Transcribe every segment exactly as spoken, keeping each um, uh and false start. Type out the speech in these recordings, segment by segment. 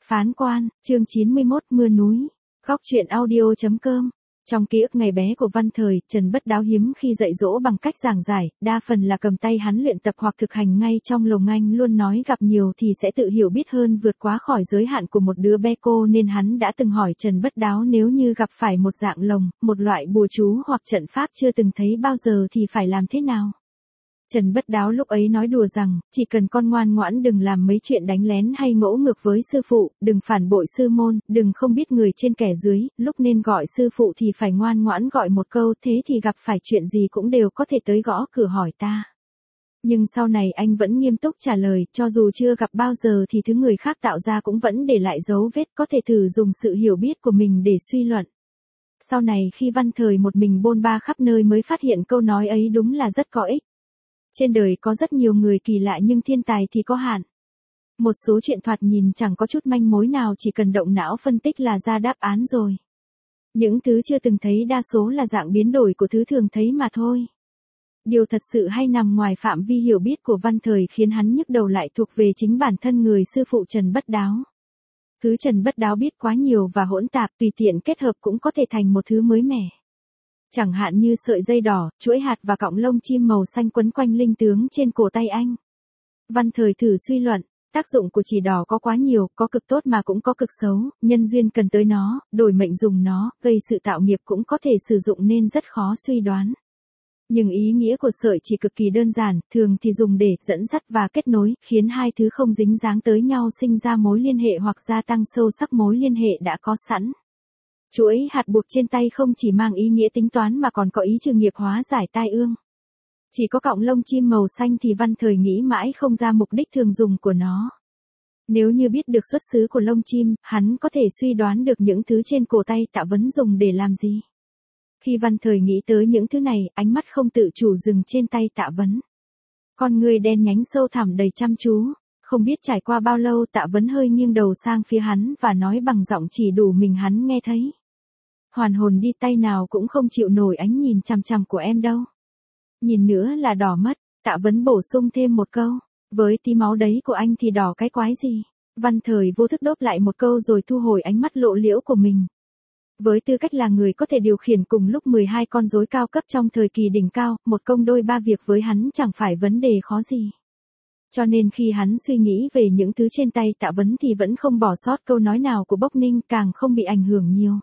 Phán quan, chương chín mươi mốt mưa núi. Góc truyện audio chấm com. Trong ký ức ngày bé của Văn Thời, Trần Bất Đáo hiếm khi dạy dỗ bằng cách giảng giải, đa phần là cầm tay hắn luyện tập hoặc thực hành ngay trong lồng anh luôn nói gặp nhiều thì sẽ tự hiểu biết hơn vượt quá khỏi giới hạn của một đứa bé cô nên hắn đã từng hỏi Trần Bất Đáo nếu như gặp phải một dạng lồng, một loại bùa chú hoặc trận pháp chưa từng thấy bao giờ thì phải làm thế nào. Trần Bất Đáo lúc ấy nói đùa rằng, chỉ cần con ngoan ngoãn đừng làm mấy chuyện đánh lén hay ngỗ ngược với sư phụ, đừng phản bội sư môn, đừng không biết người trên kẻ dưới, lúc nên gọi sư phụ thì phải ngoan ngoãn gọi một câu, thế thì gặp phải chuyện gì cũng đều có thể tới gõ cửa hỏi ta. Nhưng sau này anh vẫn nghiêm túc trả lời, cho dù chưa gặp bao giờ thì thứ người khác tạo ra cũng vẫn để lại dấu vết, có thể thử dùng sự hiểu biết của mình để suy luận. Sau này khi Văn Thời một mình bôn ba khắp nơi mới phát hiện câu nói ấy đúng là rất có ích. Trên đời có rất nhiều người kỳ lạ nhưng thiên tài thì có hạn. Một số chuyện thoạt nhìn chẳng có chút manh mối nào chỉ cần động não phân tích là ra đáp án rồi. Những thứ chưa từng thấy đa số là dạng biến đổi của thứ thường thấy mà thôi. Điều thật sự hay nằm ngoài phạm vi hiểu biết của Văn Thời khiến hắn nhức đầu lại thuộc về chính bản thân người sư phụ Trần Bất Đáo. Thứ Trần Bất Đáo biết quá nhiều và hỗn tạp tùy tiện kết hợp cũng có thể thành một thứ mới mẻ. Chẳng hạn như sợi dây đỏ, chuỗi hạt và cọng lông chim màu xanh quấn quanh linh tướng trên cổ tay anh. Văn Thời thử suy luận, tác dụng của chỉ đỏ có quá nhiều, có cực tốt mà cũng có cực xấu, nhân duyên cần tới nó, đổi mệnh dùng nó, gây sự tạo nghiệp cũng có thể sử dụng nên rất khó suy đoán. Nhưng ý nghĩa của sợi chỉ cực kỳ đơn giản, thường thì dùng để dẫn dắt và kết nối, khiến hai thứ không dính dáng tới nhau sinh ra mối liên hệ hoặc gia tăng sâu sắc mối liên hệ đã có sẵn. Chuỗi hạt buộc trên tay không chỉ mang ý nghĩa tính toán mà còn có ý trừ nghiệp hóa giải tai ương. Chỉ có cọng lông chim màu xanh thì Văn Thời nghĩ mãi không ra mục đích thường dùng của nó. Nếu như biết được xuất xứ của lông chim, hắn có thể suy đoán được những thứ trên cổ tay Tạ Vấn dùng để làm gì. Khi Văn Thời nghĩ tới những thứ này, ánh mắt không tự chủ dừng trên tay Tạ Vấn. Con người đen nhánh sâu thẳm đầy chăm chú. Không biết trải qua bao lâu Tạ Vấn hơi nghiêng đầu sang phía hắn và nói bằng giọng chỉ đủ mình hắn nghe thấy. Hoàn hồn đi, tay nào cũng không chịu nổi ánh nhìn chằm chằm của em đâu. Nhìn nữa là đỏ mất, Tạ Vấn bổ sung thêm một câu. Với tí máu đấy của anh thì đỏ cái quái gì? Văn Thời vô thức đốt lại một câu rồi thu hồi ánh mắt lộ liễu của mình. Với tư cách là người có thể điều khiển cùng lúc mười hai con rối cao cấp trong thời kỳ đỉnh cao, một công đôi ba việc với hắn chẳng phải vấn đề khó gì. Cho nên khi hắn suy nghĩ về những thứ trên tay Tạ Vấn thì vẫn không bỏ sót câu nói nào của Bốc Ninh, càng không bị ảnh hưởng nhiều.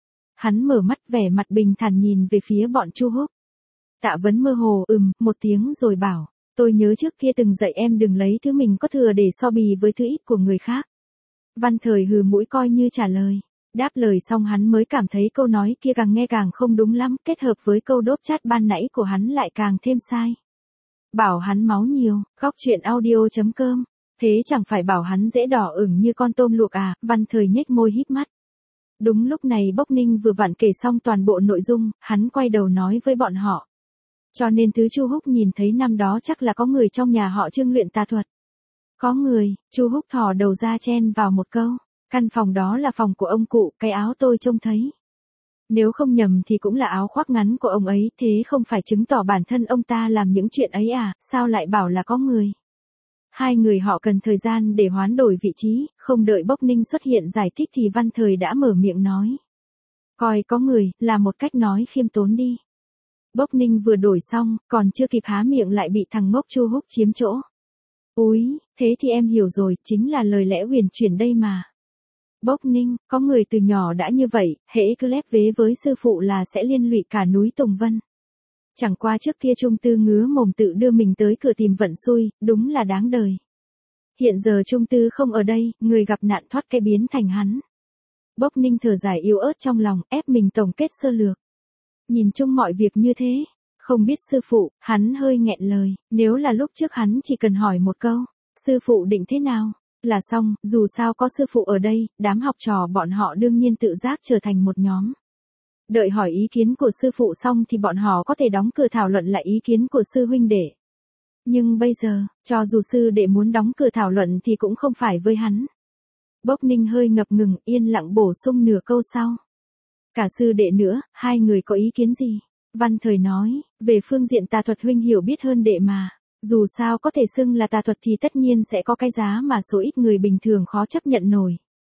Hắn mở mắt vẻ mặt bình thản nhìn về phía bọn Chu Húc. Tạ Vấn mơ hồ ừm một tiếng rồi bảo, tôi nhớ trước kia từng dạy em đừng lấy thứ mình có thừa để so bì với thứ ít của người khác. Văn Thời hừ mũi coi như trả lời. Đáp lời xong hắn mới cảm thấy câu nói kia càng nghe càng không đúng lắm, kết hợp với câu đốt chát ban nãy của hắn lại càng thêm sai. Bảo hắn máu nhiều, góc truyện audio chấm com. Thế chẳng phải bảo hắn dễ đỏ ửng như con tôm luộc à, Văn Thời nhếch môi híp mắt. Đúng lúc này Bốc Ninh vừa vặn kể xong toàn bộ nội dung, hắn quay đầu nói với bọn họ. Cho nên thứ Chu Húc nhìn thấy năm đó chắc là có người trong nhà họ Trương luyện tà thuật. Có người, Chu Húc thò đầu ra chen vào một câu. Căn phòng đó là phòng của ông cụ, cái áo tôi trông thấy. Nếu không nhầm thì cũng là áo khoác ngắn của ông ấy, thế không phải chứng tỏ bản thân ông ta làm những chuyện ấy à, sao lại bảo là có người. Hai người họ cần thời gian để hoán đổi vị trí, không đợi Bốc Ninh xuất hiện giải thích thì Văn Thời đã mở miệng nói. Coi có người, là một cách nói khiêm tốn đi. Bốc Ninh vừa đổi xong, còn chưa kịp há miệng lại bị thằng ngốc Chu Húc chiếm chỗ. Úi, thế thì em hiểu rồi, chính là lời lẽ huyền chuyển đây mà. Bốc Ninh, có người từ nhỏ đã như vậy, hễ cứ lép vế với sư phụ là sẽ liên lụy cả núi Tùng Vân. Chẳng qua trước kia Trung Tư ngứa mồm tự đưa mình tới cửa tìm vận xui, đúng là đáng đời. Hiện giờ Trung Tư không ở đây, người gặp nạn thoát cái biến thành hắn. Bốc Ninh thở dài yếu ớt trong lòng, ép mình tổng kết sơ lược. Nhìn chung mọi việc như thế, không biết sư phụ, hắn hơi nghẹn lời, nếu là lúc trước hắn chỉ cần hỏi một câu, sư phụ định thế nào? Là xong, dù sao có sư phụ ở đây, đám học trò bọn họ đương nhiên tự giác trở thành một nhóm. Đợi hỏi ý kiến của sư phụ xong thì bọn họ có thể đóng cửa thảo luận lại ý kiến của sư huynh đệ. Nhưng bây giờ, cho dù sư đệ muốn đóng cửa thảo luận thì cũng không phải với hắn. Bốc Ninh hơi ngập ngừng, yên lặng bổ sung nửa câu sau. Cả sư đệ nữa, hai người có ý kiến gì? Văn Thời nói, về phương diện tà thuật huynh hiểu biết hơn đệ mà. Dù sao có thể xưng là tà thuật thì tất nhiên sẽ có cái giá mà số ít người bình thường khó chấp nhận nổi.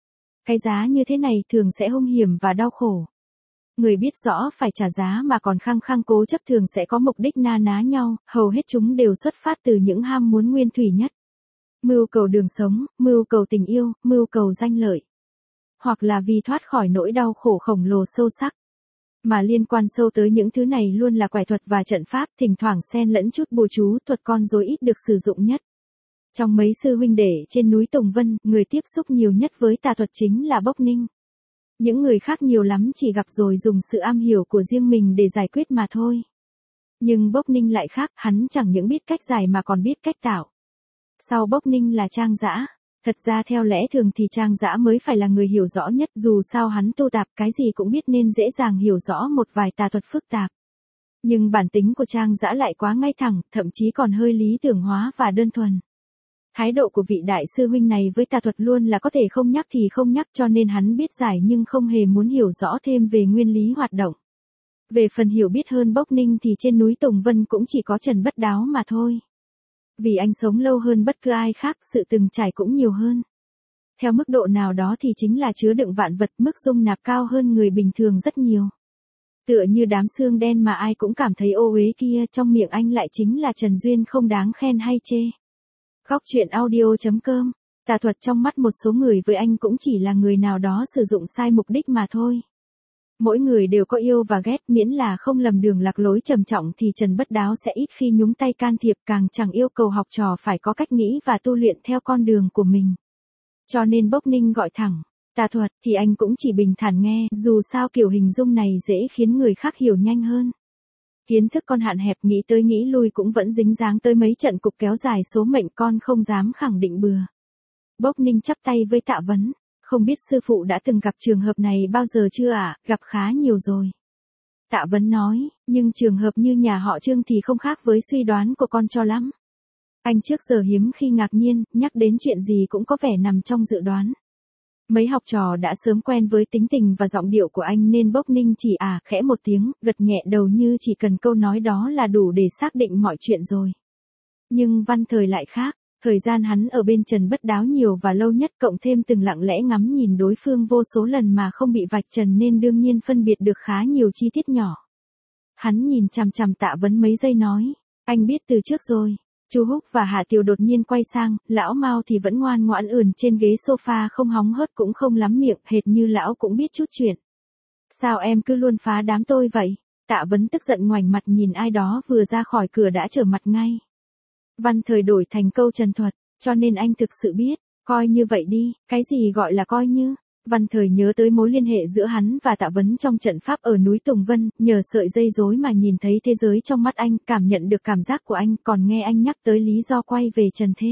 Cái giá như thế này thường sẽ hung hiểm và đau khổ. Người biết rõ phải trả giá mà còn khăng khăng cố chấp thường sẽ có mục đích na ná nhau, hầu hết chúng đều xuất phát từ những ham muốn nguyên thủy nhất. Mưu cầu đường sống, mưu cầu tình yêu, mưu cầu danh lợi. Hoặc là vì thoát khỏi nỗi đau khổ khổng lồ sâu sắc. Mà liên quan sâu tới những thứ này luôn là quẻ thuật và trận pháp, thỉnh thoảng xen lẫn chút bùa chú, thuật con rối ít được sử dụng nhất. Trong mấy sư huynh đệ trên núi Tùng Vân, người tiếp xúc nhiều nhất với tà thuật chính là Bốc Ninh. Những người khác nhiều lắm chỉ gặp rồi dùng sự am hiểu của riêng mình để giải quyết mà thôi. Nhưng Bốc Ninh lại khác, hắn chẳng những biết cách giải mà còn biết cách tạo. Sau Bốc Ninh là Trang Dã. Thật ra theo lẽ thường thì Trang Dã mới phải là người hiểu rõ nhất, dù sao hắn tu tạp cái gì cũng biết nên dễ dàng hiểu rõ một vài tà thuật phức tạp. Nhưng bản tính của Trang Dã lại quá ngay thẳng, thậm chí còn hơi lý tưởng hóa và đơn thuần. Thái độ của vị đại sư huynh này với tà thuật luôn là có thể không nhắc thì không nhắc, cho nên hắn biết giải nhưng không hề muốn hiểu rõ thêm về nguyên lý hoạt động. Về phần hiểu biết hơn Bốc Ninh thì trên núi Tùng Vân cũng chỉ có Trần Bất Đáo mà thôi. Vì anh sống lâu hơn bất cứ ai khác, sự từng trải cũng nhiều hơn. Theo mức độ nào đó thì chính là chứa đựng vạn vật, mức dung nạp cao hơn người bình thường rất nhiều. Tựa như đám xương đen mà ai cũng cảm thấy ô uế kia, trong miệng anh lại chính là Trần Duyên không đáng khen hay chê. Góc truyện audio chấm com. Tà thuật trong mắt một số người với anh cũng chỉ là người nào đó sử dụng sai mục đích mà thôi. Mỗi người đều có yêu và ghét, miễn là không lầm đường lạc lối trầm trọng thì Trần Bất Đáo sẽ ít khi nhúng tay can thiệp, càng chẳng yêu cầu học trò phải có cách nghĩ và tu luyện theo con đường của mình. Cho nên Bốc Ninh gọi thẳng tà thuật thì anh cũng chỉ bình thản nghe, dù sao kiểu hình dung này dễ khiến người khác hiểu nhanh hơn. Kiến thức con hạn hẹp, nghĩ tới nghĩ lui cũng vẫn dính dáng tới mấy trận cục kéo dài số mệnh, con không dám khẳng định bừa. Bốc Ninh chắp tay với Tạ Vấn. Không biết sư phụ đã từng gặp trường hợp này bao giờ chưa ạ? À? Gặp khá nhiều rồi. Tạ Vấn nói, nhưng trường hợp như nhà họ Trương thì không khác với suy đoán của con cho lắm. Anh trước giờ hiếm khi ngạc nhiên, nhắc đến chuyện gì cũng có vẻ nằm trong dự đoán. Mấy học trò đã sớm quen với tính tình và giọng điệu của anh nên Bốc Ninh chỉ à khẽ một tiếng, gật nhẹ đầu như chỉ cần câu nói đó là đủ để xác định mọi chuyện rồi. Nhưng Văn Thời lại khác. Thời gian hắn ở bên Trần Bất Đáo nhiều và lâu nhất, cộng thêm từng lặng lẽ ngắm nhìn đối phương vô số lần mà không bị vạch trần nên đương nhiên phân biệt được khá nhiều chi tiết nhỏ. Hắn nhìn chằm chằm Tạ Vấn mấy giây nói, anh biết từ trước rồi. Chu Húc và Hạ Tiều đột nhiên quay sang, lão Mao thì vẫn ngoan ngoãn ườn trên ghế sofa không hóng hớt cũng không lắm miệng, hệt như lão cũng biết chút chuyện. Sao em cứ luôn phá đám tôi vậy? Tạ Vấn tức giận ngoảnh mặt nhìn ai đó vừa ra khỏi cửa đã trở mặt ngay. Văn Thời đổi thành câu trần thuật, cho nên anh thực sự biết, coi như vậy đi, cái gì gọi là coi như. Văn Thời nhớ tới mối liên hệ giữa hắn và Tạ Vấn trong trận pháp ở núi Tùng Vân, nhờ sợi dây rối mà nhìn thấy thế giới trong mắt anh, cảm nhận được cảm giác của anh, còn nghe anh nhắc tới lý do quay về trần thế.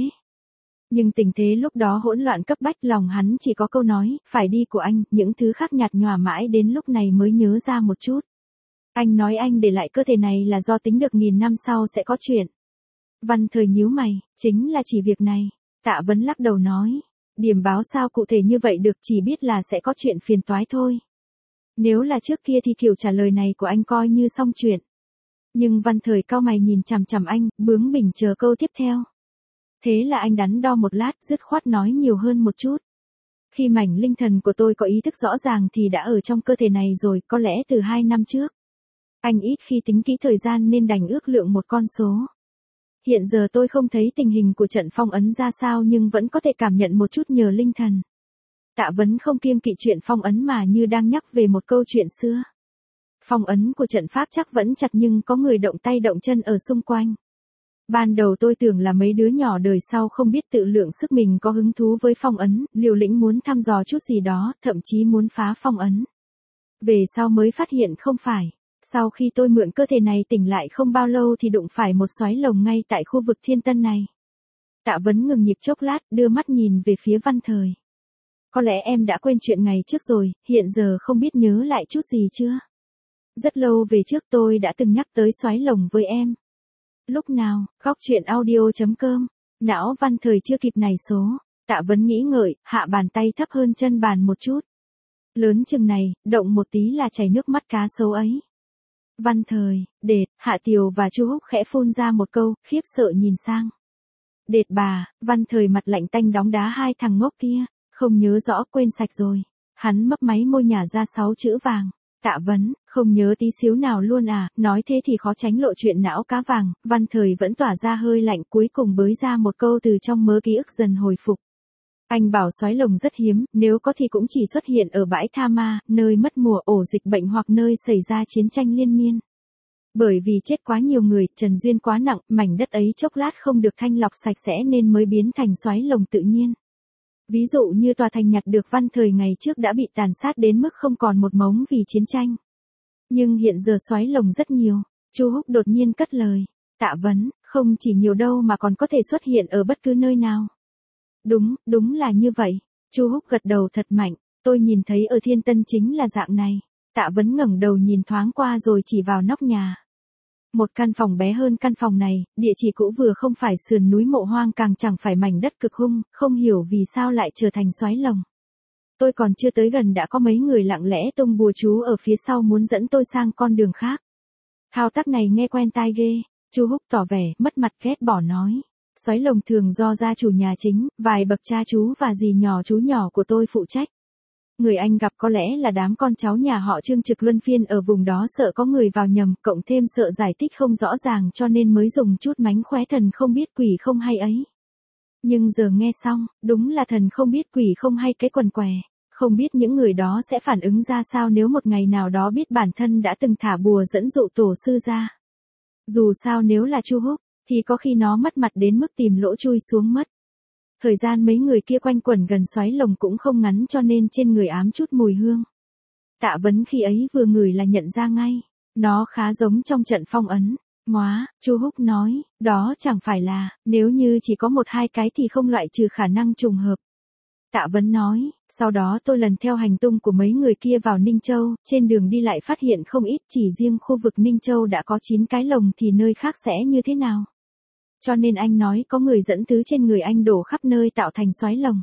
Nhưng tình thế lúc đó hỗn loạn cấp bách, lòng hắn chỉ có câu nói, phải đi của anh, những thứ khác nhạt nhòa mãi đến lúc này mới nhớ ra một chút. Anh nói anh để lại cơ thể này là do tính được nghìn năm sau sẽ có chuyện. Văn Thời nhíu mày, chính là chỉ việc này. Tạ Vấn lắc đầu nói, điểm báo sao cụ thể như vậy được, chỉ biết là sẽ có chuyện phiền toái thôi. Nếu là trước kia thì kiểu trả lời này của anh coi như xong chuyện. Nhưng Văn Thời cau mày nhìn chằm chằm anh, bướng bỉnh chờ câu tiếp theo. Thế là anh đắn đo một lát, dứt khoát nói nhiều hơn một chút. Khi mảnh linh thần của tôi có ý thức rõ ràng thì đã ở trong cơ thể này rồi, có lẽ từ hai năm trước. Anh ít khi tính kỹ thời gian nên đành ước lượng một con số. Hiện giờ tôi không thấy tình hình của trận phong ấn ra sao nhưng vẫn có thể cảm nhận một chút nhờ linh thần. Tạ Vấn không kiêng kỵ chuyện phong ấn mà như đang nhắc về một câu chuyện xưa. Phong ấn của trận pháp chắc vẫn chặt nhưng có người động tay động chân ở xung quanh. Ban đầu tôi tưởng là mấy đứa nhỏ đời sau không biết tự lượng sức, mình có hứng thú với phong ấn, liều lĩnh muốn thăm dò chút gì đó, thậm chí muốn phá phong ấn. Về sau mới phát hiện không phải. Sau khi tôi mượn cơ thể này tỉnh lại không bao lâu thì đụng phải một xoáy lồng ngay tại khu vực Thiên Tân này. Tạ Vấn ngừng nhịp chốc lát, đưa mắt nhìn về phía Văn Thời. Có lẽ em đã quên chuyện ngày trước rồi, hiện giờ không biết nhớ lại chút gì chưa? Rất lâu về trước tôi đã từng nhắc tới xoáy lồng với em. Lúc nào? Góc truyện audio chấm com. Não Văn Thời chưa kịp nảy số. Tạ Vấn nghĩ ngợi, hạ bàn tay thấp hơn chân bàn một chút. Lớn chừng này, động một tí là chảy nước mắt cá sấu ấy. Văn Thời, Đệt, Hạ Tiều và Chu Húc khẽ phun ra một câu, khiếp sợ nhìn sang. Đệt bà, Văn Thời mặt lạnh tanh đóng đá hai thằng ngốc kia, Không nhớ rõ, quên sạch rồi. Hắn mấp máy môi nhả ra sáu chữ vàng. Tạ Vấn, không nhớ tí xíu nào luôn à, nói thế thì khó tránh lộ chuyện não cá vàng, Văn Thời vẫn tỏa ra hơi lạnh cuối cùng bới ra một câu từ trong mớ ký ức dần hồi phục. Anh bảo sói lồng rất hiếm, nếu có thì cũng chỉ xuất hiện ở bãi tha ma, nơi mất mùa ổ dịch bệnh hoặc nơi xảy ra chiến tranh liên miên. Bởi vì chết quá nhiều người, trần duyên quá nặng, mảnh đất ấy chốc lát không được thanh lọc sạch sẽ nên mới biến thành xoáy lồng tự nhiên. Ví dụ như tòa thành nhặt được Văn Thời ngày trước đã bị tàn sát đến mức không còn một mống vì chiến tranh. Nhưng hiện giờ xoáy lồng rất nhiều. Chu Húc đột nhiên cất lời. Tạ Vấn, không chỉ nhiều đâu mà còn có thể xuất hiện ở bất cứ nơi nào. Đúng, đúng là như vậy. Chu Húc gật đầu thật mạnh. Tôi nhìn thấy ở Thiên Tân chính là dạng này. Tạ Vấn ngẩng đầu nhìn thoáng qua rồi chỉ vào nóc nhà. Một căn phòng bé hơn căn phòng này, địa chỉ cũ vừa không phải sườn núi mộ hoang càng chẳng phải mảnh đất cực hung, không hiểu vì sao lại trở thành xoáy lồng. Tôi còn chưa tới gần đã có mấy người lặng lẽ tung bùa chú ở phía sau muốn dẫn tôi sang con đường khác. Thao tác này nghe quen tai ghê, Chu Húc tỏ vẻ mất mặt ghét bỏ nói. Xoáy lồng thường do gia chủ nhà chính, vài bậc cha chú và dì nhỏ chú nhỏ của tôi phụ trách. Người anh gặp có lẽ là đám con cháu nhà họ Trương trực luân phiên ở vùng đó sợ có người vào nhầm, cộng thêm sợ giải thích không rõ ràng cho nên mới dùng chút mánh khóe thần không biết quỷ không hay ấy. Nhưng giờ nghe xong, đúng là thần không biết quỷ không hay cái quần què, không biết những người đó sẽ phản ứng ra sao nếu một ngày nào đó biết bản thân đã từng thả bùa dẫn dụ tổ sư ra. Dù sao nếu là Chu Húc, thì có khi nó mất mặt đến mức tìm lỗ chui xuống mất. Thời gian mấy người kia quanh quẩn gần xoáy lồng cũng không ngắn cho nên trên người ám chút mùi hương. Tạ Vấn khi ấy vừa ngửi là nhận ra ngay, nó khá giống trong trận phong ấn. Móa, Chu Húc nói, đó chẳng phải là, nếu như chỉ có một hai cái thì không loại trừ khả năng trùng hợp. Tạ Vấn nói, sau đó tôi lần theo hành tung của mấy người kia vào Ninh Châu, trên đường đi lại phát hiện không ít, chỉ riêng khu vực Ninh Châu đã có chín cái lồng thì nơi khác sẽ như thế nào. Cho nên anh nói có người dẫn thứ trên người anh đổ khắp nơi tạo thành xoáy lồng.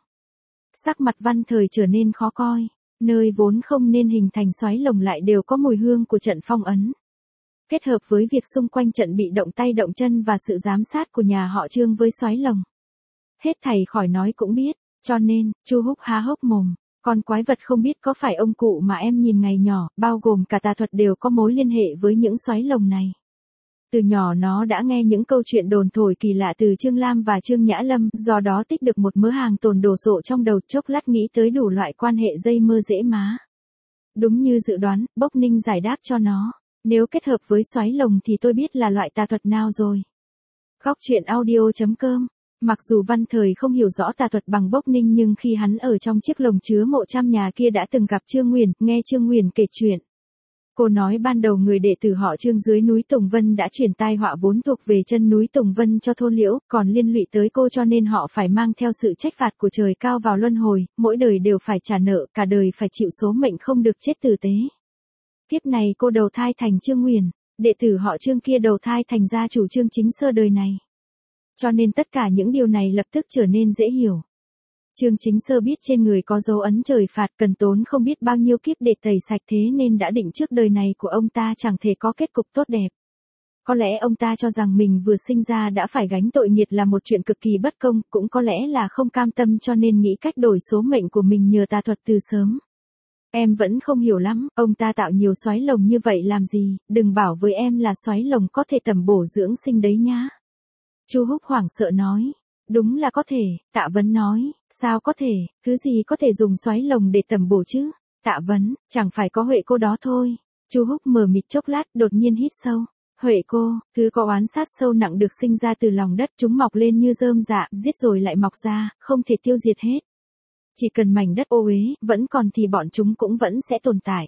Sắc mặt Văn Thời trở nên khó coi, nơi vốn không nên hình thành xoáy lồng lại đều có mùi hương của trận phong ấn. Kết hợp với việc xung quanh trận bị động tay động chân và sự giám sát của nhà họ Trương với xoáy lồng. Hết thầy khỏi nói cũng biết, cho nên, Chu Húc há hốc mồm, con quái vật không biết có phải ông cụ mà em nhìn ngày nhỏ, bao gồm cả tà thuật đều có mối liên hệ với những xoáy lồng này. Từ nhỏ nó đã nghe những câu chuyện đồn thổi kỳ lạ từ Trương Lam và Trương Nhã Lâm, do đó tích được một mớ hàng tồn đồ sộ trong đầu, chốc lát nghĩ tới đủ loại quan hệ dây mơ dễ má. Đúng như dự đoán, Bốc Ninh giải đáp cho nó, nếu kết hợp với xoáy lồng thì tôi biết là loại tà thuật nào rồi. Góc truyện audio chấm com. Mặc dù Văn Thời không hiểu rõ tà thuật bằng Bốc Ninh nhưng khi hắn ở trong chiếc lồng chứa mộ trăm nhà kia đã từng gặp Trương Nguyền, nghe Trương Nguyền kể chuyện. Cô nói ban đầu người đệ tử họ Trương dưới núi Tùng Vân đã chuyển tai họa vốn thuộc về chân núi Tùng Vân cho thôn Liễu, còn liên lụy tới cô cho nên họ phải mang theo sự trách phạt của trời cao vào luân hồi, mỗi đời đều phải trả nợ, cả đời phải chịu số mệnh không được chết tử tế. Kiếp này cô đầu thai thành Trương Nguyền, đệ tử họ Trương kia đầu thai thành gia chủ Trương Chính Sơ đời này. Cho nên tất cả những điều này lập tức trở nên dễ hiểu. Trương Chính Sơ biết trên người có dấu ấn trời phạt cần tốn không biết bao nhiêu kiếp để tẩy sạch thế nên đã định trước đời này của ông ta chẳng thể có kết cục tốt đẹp. Có lẽ ông ta cho rằng mình vừa sinh ra đã phải gánh tội nghiệt là một chuyện cực kỳ bất công, cũng có lẽ là không cam tâm cho nên nghĩ cách đổi số mệnh của mình nhờ tà thuật từ sớm. Em vẫn không hiểu lắm, ông ta tạo nhiều xoáy lồng như vậy làm gì, đừng bảo với em là xoáy lồng có thể tầm bổ dưỡng sinh đấy nhá. Chu Húc hoảng sợ nói. Đúng là có thể, Tạ Vấn nói, sao có thể, thứ gì có thể dùng xoáy lồng để tầm bổ chứ? Tạ Vấn, chẳng phải có Huệ cô đó thôi. Chu Húc mờ mịt chốc lát đột nhiên hít sâu. Huệ cô, thứ có oán sát sâu nặng được sinh ra từ lòng đất, chúng mọc lên như rơm rạ, giết rồi lại mọc ra, không thể tiêu diệt hết. Chỉ cần mảnh đất ô uế vẫn còn thì bọn chúng cũng vẫn sẽ tồn tại.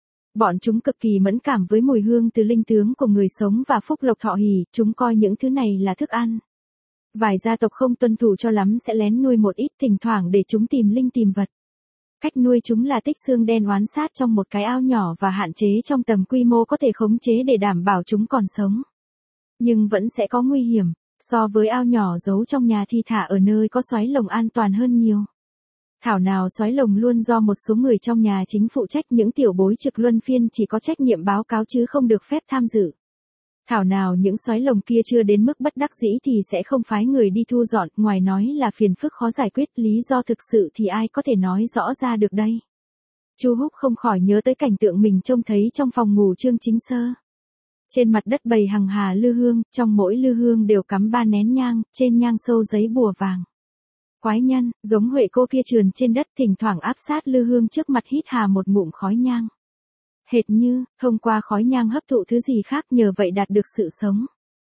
Bọn chúng cực kỳ mẫn cảm với mùi hương từ linh tướng của người sống và phúc lộc thọ hỷ, chúng coi những thứ này là thức ăn. Vài gia tộc không tuân thủ cho lắm sẽ lén nuôi một ít thỉnh thoảng để chúng tìm linh tìm vật. Cách nuôi chúng là tích xương đen oán sát trong một cái ao nhỏ và hạn chế trong tầm quy mô có thể khống chế để đảm bảo chúng còn sống. Nhưng vẫn sẽ có nguy hiểm, so với ao nhỏ giấu trong nhà thì thả ở nơi có xoáy lồng an toàn hơn nhiều. Thảo nào xoáy lồng luôn do một số người trong nhà chính phụ trách, những tiểu bối trực luân phiên chỉ có trách nhiệm báo cáo chứ không được phép tham dự. Thảo nào những xoáy lồng kia chưa đến mức bất đắc dĩ thì sẽ không phái người đi thu dọn, ngoài nói là phiền phức khó giải quyết, lý do thực sự thì ai có thể nói rõ ra được đây. Chu Húc không khỏi nhớ tới cảnh tượng mình trông thấy trong phòng ngủ Trương Chính Sơ. Trên mặt đất bày hằng hà lư hương, trong mỗi lư hương đều cắm ba nén nhang, trên nhang sâu giấy bùa vàng. Quái nhân, giống Huệ cô kia trườn trên đất thỉnh thoảng áp sát lư hương trước mặt hít hà một ngụm khói nhang. Hệt như, thông qua khói nhang hấp thụ thứ gì khác nhờ vậy đạt được sự sống.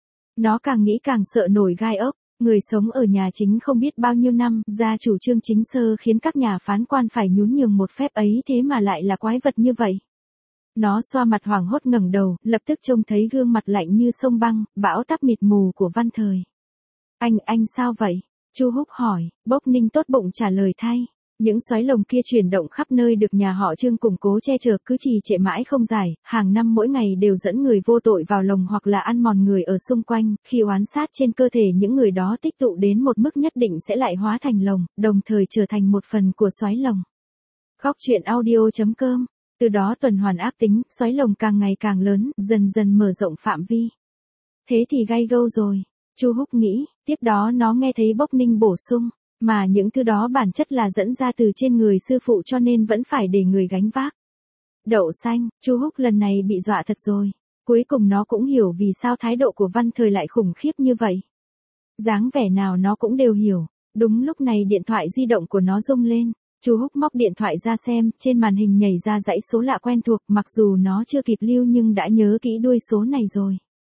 Nó càng nghĩ càng sợ nổi gai ốc, người sống ở nhà chính không biết bao nhiêu năm, gia chủ Trương Chính Sơ khiến các nhà phán quan phải nhún nhường một phép ấy thế mà lại là quái vật như vậy. Nó xoa mặt hoảng hốt ngẩng đầu, lập tức trông thấy gương mặt lạnh như sông băng, bão táp mịt mù của Văn Thời. Anh, anh sao vậy? Chu Húc hỏi, Bốc Ninh tốt bụng trả lời thay. Những xoáy lồng kia chuyển động khắp nơi được nhà họ Trương củng cố che chở cứ trì trệ mãi không giải, hàng năm mỗi ngày đều dẫn người vô tội vào lồng hoặc là ăn mòn người ở xung quanh, khi oán sát trên cơ thể những người đó tích tụ đến một mức nhất định sẽ lại hóa thành lồng, đồng thời trở thành một phần của xoáy lồng. Góc truyện audio chấm com. Từ đó tuần hoàn ác tính, xoáy lồng càng ngày càng lớn, dần dần mở rộng phạm vi. Thế thì gay go rồi, Chu Húc nghĩ, tiếp đó nó nghe thấy Bốc Ninh bổ sung, mà những thứ đó bản chất là dẫn ra từ trên người sư phụ cho nên vẫn phải để người gánh vác. Đậu xanh, Chu Húc lần này bị dọa thật rồi. Cuối cùng nó cũng hiểu vì sao thái độ của Văn Thời lại khủng khiếp như vậy. Dáng vẻ nào nó cũng đều hiểu. Đúng lúc này điện thoại di động của nó rung lên. Chu Húc móc điện thoại ra xem, trên màn hình nhảy ra dãy số lạ quen thuộc, mặc dù nó chưa kịp lưu nhưng đã nhớ kỹ đuôi số này rồi.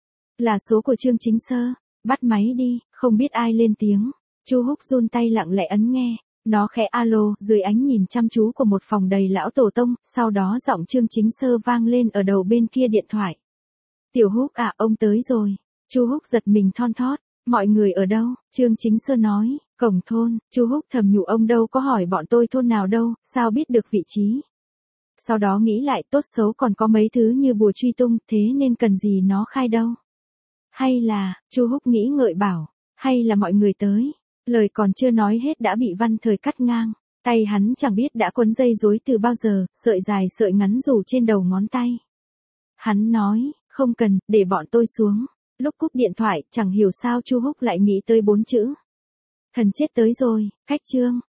Là số của Trương Chính Sơ. Bắt máy đi, không biết ai lên tiếng. Chu Húc run tay lặng lẽ ấn nghe. Nó khẽ alo, dưới ánh nhìn chăm chú của một phòng đầy lão tổ tông, sau đó giọng Trương Chính Sơ vang lên ở đầu bên kia điện thoại. Tiểu Húc à, ông tới rồi. Chu Húc giật mình thon thót. Mọi người ở đâu? Trương Chính Sơ nói, cổng thôn. Chu Húc thầm nhủ ông đâu có hỏi bọn tôi thôn nào đâu, sao biết được vị trí. Sau đó nghĩ lại tốt xấu còn có mấy thứ như bùa truy tung, thế nên cần gì nó khai đâu. Hay là, Chu Húc nghĩ ngợi bảo, hay là mọi người tới. Lời còn chưa nói hết đã bị Văn Thời cắt ngang. Tay hắn chẳng biết đã quấn dây rối từ bao giờ, sợi dài sợi ngắn rủ trên đầu ngón tay. Hắn nói, không cần, để bọn tôi xuống. Lúc cúp điện thoại, chẳng hiểu sao Chu Húc lại nghĩ tới bốn chữ. Thần chết tới rồi, cách Trương.